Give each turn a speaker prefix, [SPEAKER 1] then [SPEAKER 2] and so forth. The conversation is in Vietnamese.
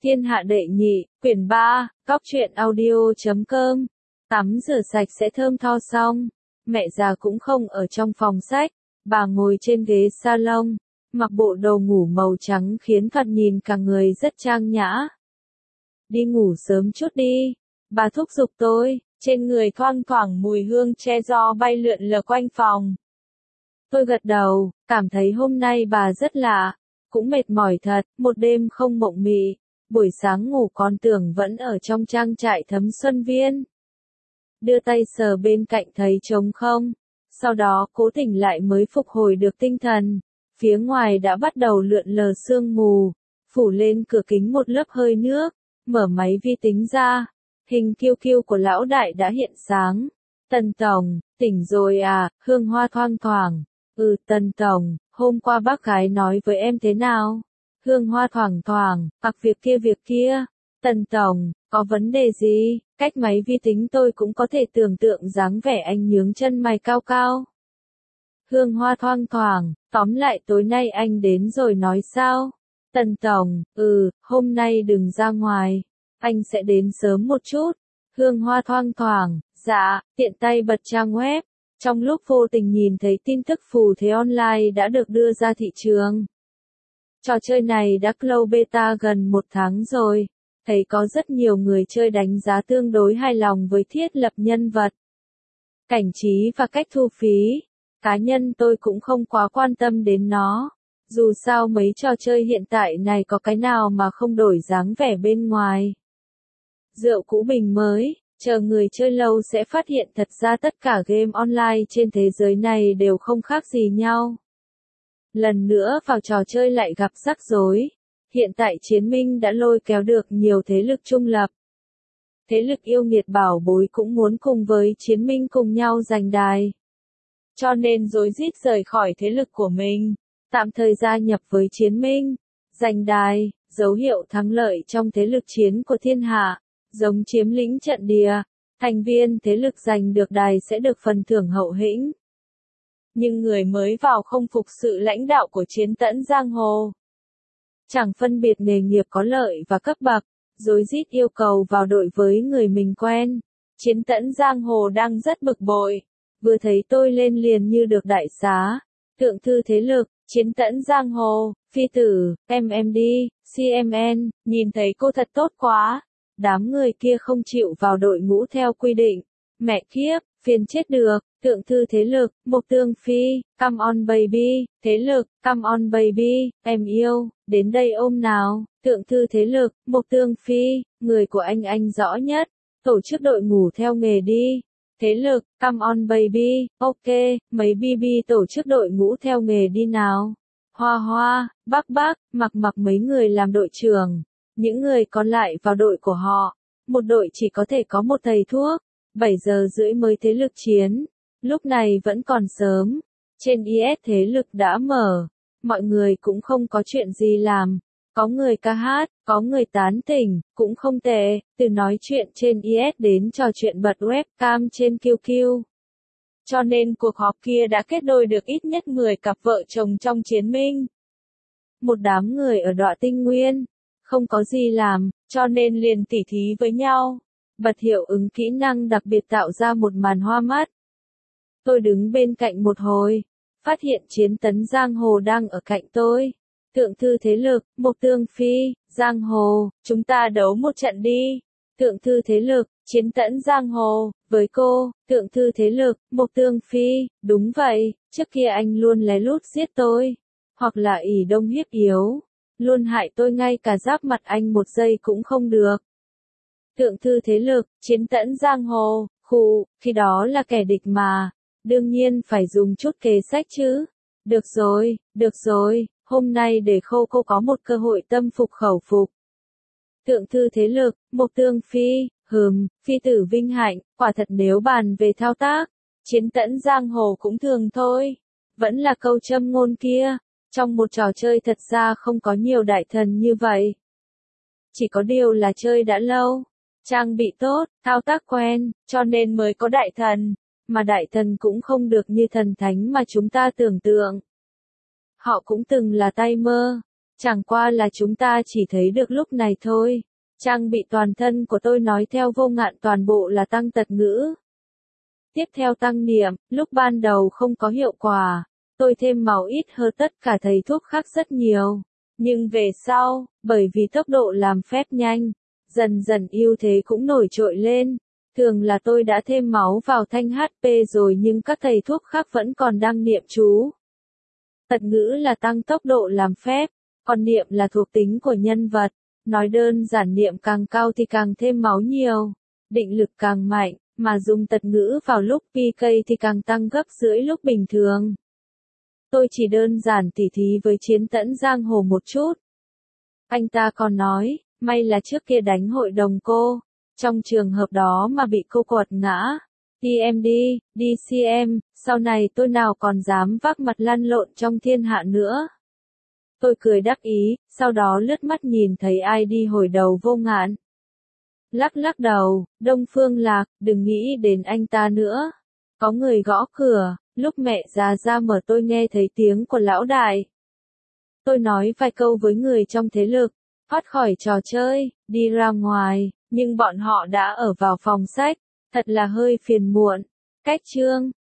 [SPEAKER 1] Thiên hạ đệ nhị, quyển 3, cóc truyện audio.com. Tắm rửa sạch sẽ thơm tho xong. Mẹ già cũng không ở trong phòng sách. Bà ngồi trên ghế salon, mặc bộ đồ ngủ màu trắng khiến thoạt nhìn cả người rất trang nhã. Đi ngủ sớm chút đi. Bà thúc giục tôi, trên người thoang thoảng mùi hương tre gió bay lượn lờ quanh phòng. Tôi gật đầu, cảm thấy hôm nay bà rất lạ. Cũng mệt mỏi thật, một đêm không mộng mị. Buổi sáng ngủ còn tưởng vẫn ở trong trang trại Thấm Xuân Viên. Đưa tay sờ bên cạnh thấy trống không. Sau đó cố tỉnh lại mới phục hồi được tinh thần. Phía ngoài đã bắt đầu lượn lờ sương mù. Phủ lên cửa kính một lớp hơi nước. Mở máy vi tính ra. Hình kiêu kiêu của lão đại đã hiện sáng. Tần Tổng, tỉnh rồi à, hương hoa thoang thoảng. Tần Tổng, hôm qua bác gái nói với em thế nào? Hương hoa thoảng thoảng, hoặc việc kia. Tần Tổng, có vấn đề gì? Cách máy vi tính tôi cũng có thể tưởng tượng dáng vẻ anh nhướng chân mày cao cao. Hương hoa thoang thoảng, tóm lại tối nay anh đến rồi nói sao? Tần Tổng, hôm nay đừng ra ngoài. Anh sẽ đến sớm một chút. Hương hoa thoang thoảng, dạ, tiện tay bật trang web. Trong lúc vô tình nhìn thấy tin tức phù thế online đã được đưa ra thị trường. Trò chơi này đã close beta gần 1 tháng rồi. Thấy có rất nhiều người chơi đánh giá tương đối hài lòng với thiết lập nhân vật, cảnh trí và cách thu phí. Cá nhân tôi cũng không quá quan tâm đến nó. Dù sao mấy trò chơi hiện tại này có cái nào mà không đổi dáng vẻ bên ngoài. Rượu cũ bình mới, chờ người chơi lâu sẽ phát hiện thật ra tất cả game online trên thế giới này đều không khác gì nhau. Lần nữa vào trò chơi lại gặp rắc rối. Hiện tại Chiến Minh đã lôi kéo được nhiều thế lực trung lập. Thế lực yêu nghiệt bảo bối cũng muốn cùng với Chiến Minh cùng nhau giành đài. Cho nên rối rít rời khỏi thế lực của mình, tạm thời gia nhập với Chiến Minh. Giành đài, dấu hiệu thắng lợi trong thế lực chiến của thiên hạ, giống chiếm lĩnh trận địa. Thành viên thế lực giành được đài sẽ được phần thưởng hậu hĩnh. Nhưng người mới vào không phục sự lãnh đạo của Chiến Tẫn Giang Hồ. Chẳng phân biệt nghề nghiệp có lợi và cấp bậc, rối rít yêu cầu vào đội với người mình quen. Chiến Tẫn Giang Hồ đang rất bực bội. Vừa thấy tôi lên liền như được đại xá. Thượng thư thế lực, Chiến Tẫn Giang Hồ, phi tử, MMD, CMN, nhìn thấy cô thật tốt quá. Đám người kia không chịu vào đội ngũ theo quy định. Mẹ kiếp, phiền chết được. Thượng thư thế lực, Mộc Tương Phi, come on baby, thế lực, come on baby, em yêu, đến đây ôm nào. Thượng thư thế lực, Mộc Tương Phi, người của anh rõ nhất. Tổ chức đội ngũ theo nghề đi. Thế lực, come on baby, ok, mấy BB tổ chức đội ngũ theo nghề đi nào. Hoa Hoa, Bác, mặc mấy người làm đội trưởng. Những người còn lại vào đội của họ. Một đội chỉ có thể có một thầy thuốc. 7 giờ rưỡi mới thế lực chiến. Lúc này vẫn còn sớm. Trên IS thế lực đã mở. Mọi người cũng không có chuyện gì làm. Có người ca hát, có người tán tỉnh, cũng không tệ. Từ nói chuyện trên IS đến trò chuyện bật webcam trên QQ. Cho nên cuộc họp kia đã kết đôi được ít nhất 10 cặp vợ chồng trong Chiến Minh. Một đám người ở Đọa Tinh Nguyên. Không có gì làm, cho nên liền tỉ thí với nhau. Bật hiệu ứng kỹ năng đặc biệt tạo ra một màn hoa mắt. Tôi đứng bên cạnh một hồi, phát hiện Chiến Tấn Giang Hồ đang ở cạnh tôi. Thượng thư thế lực, Mộc Tương Phi, Giang Hồ, chúng ta đấu một trận đi. Thượng thư thế lực, Chiến Tẫn Giang Hồ, với cô. Thượng thư thế lực, Mộc Tương Phi, đúng vậy, trước kia anh luôn lén lút giết tôi. Hoặc là ỷ đông hiếp yếu. Luôn hại tôi ngay cả giáp mặt anh một giây cũng không được. Thượng thư thế lực, Chiến Tẫn Giang Hồ, khi đó là kẻ địch mà. Đương nhiên phải dùng chút kế sách chứ. Được rồi, hôm nay để cô có một cơ hội tâm phục khẩu phục. Thượng thư thế lực, Mộc Tương Phi, phi tử vinh hạnh, quả thật nếu bàn về thao tác. Chiến Tẫn Giang Hồ cũng thường thôi. Vẫn là câu châm ngôn kia. Trong một trò chơi thật ra không có nhiều đại thần như vậy. Chỉ có điều là chơi đã lâu, trang bị tốt, thao tác quen, cho nên mới có đại thần. Mà đại thần cũng không được như thần thánh mà chúng ta tưởng tượng. Họ cũng từng là tay mơ. Chẳng qua là chúng ta chỉ thấy được lúc này thôi. Trang bị toàn thân của tôi nói theo Vô Ngạn toàn bộ là tăng tật ngữ. Tiếp theo tăng niệm, lúc ban đầu không có hiệu quả, tôi thêm máu ít hơn tất cả thầy thuốc khác rất nhiều. Nhưng về sau, bởi vì tốc độ làm phép nhanh, dần dần ưu thế cũng nổi trội lên. Thường là tôi đã thêm máu vào thanh HP rồi nhưng các thầy thuốc khác vẫn còn đang niệm chú. Tật ngữ là tăng tốc độ làm phép, còn niệm là thuộc tính của nhân vật. Nói đơn giản niệm càng cao thì càng thêm máu nhiều, định lực càng mạnh, mà dùng tật ngữ vào lúc PK thì càng tăng gấp rưỡi lúc bình thường. Tôi chỉ đơn giản tỉ thí với Chiến Tẫn giang hồ một chút. Anh ta còn nói, may là trước kia đánh hội đồng cô, trong trường hợp đó mà bị cô quật ngã. TMD, DCM, sau này tôi nào còn dám vác mặt lăn lộn trong thiên hạ nữa. Tôi cười đắc ý, sau đó lướt mắt nhìn thấy ai đi hồi đầu Vô Ngạn. Lắc lắc đầu, Đông Phương Lạc, đừng nghĩ đến anh ta nữa. Có người gõ cửa, lúc mẹ già ra mở tôi nghe thấy tiếng của lão đại. Tôi nói vài câu với người trong thế lực, thoát khỏi trò chơi, đi ra ngoài, nhưng bọn họ đã ở vào phòng sách, thật là hơi phiền muộn. Cách chương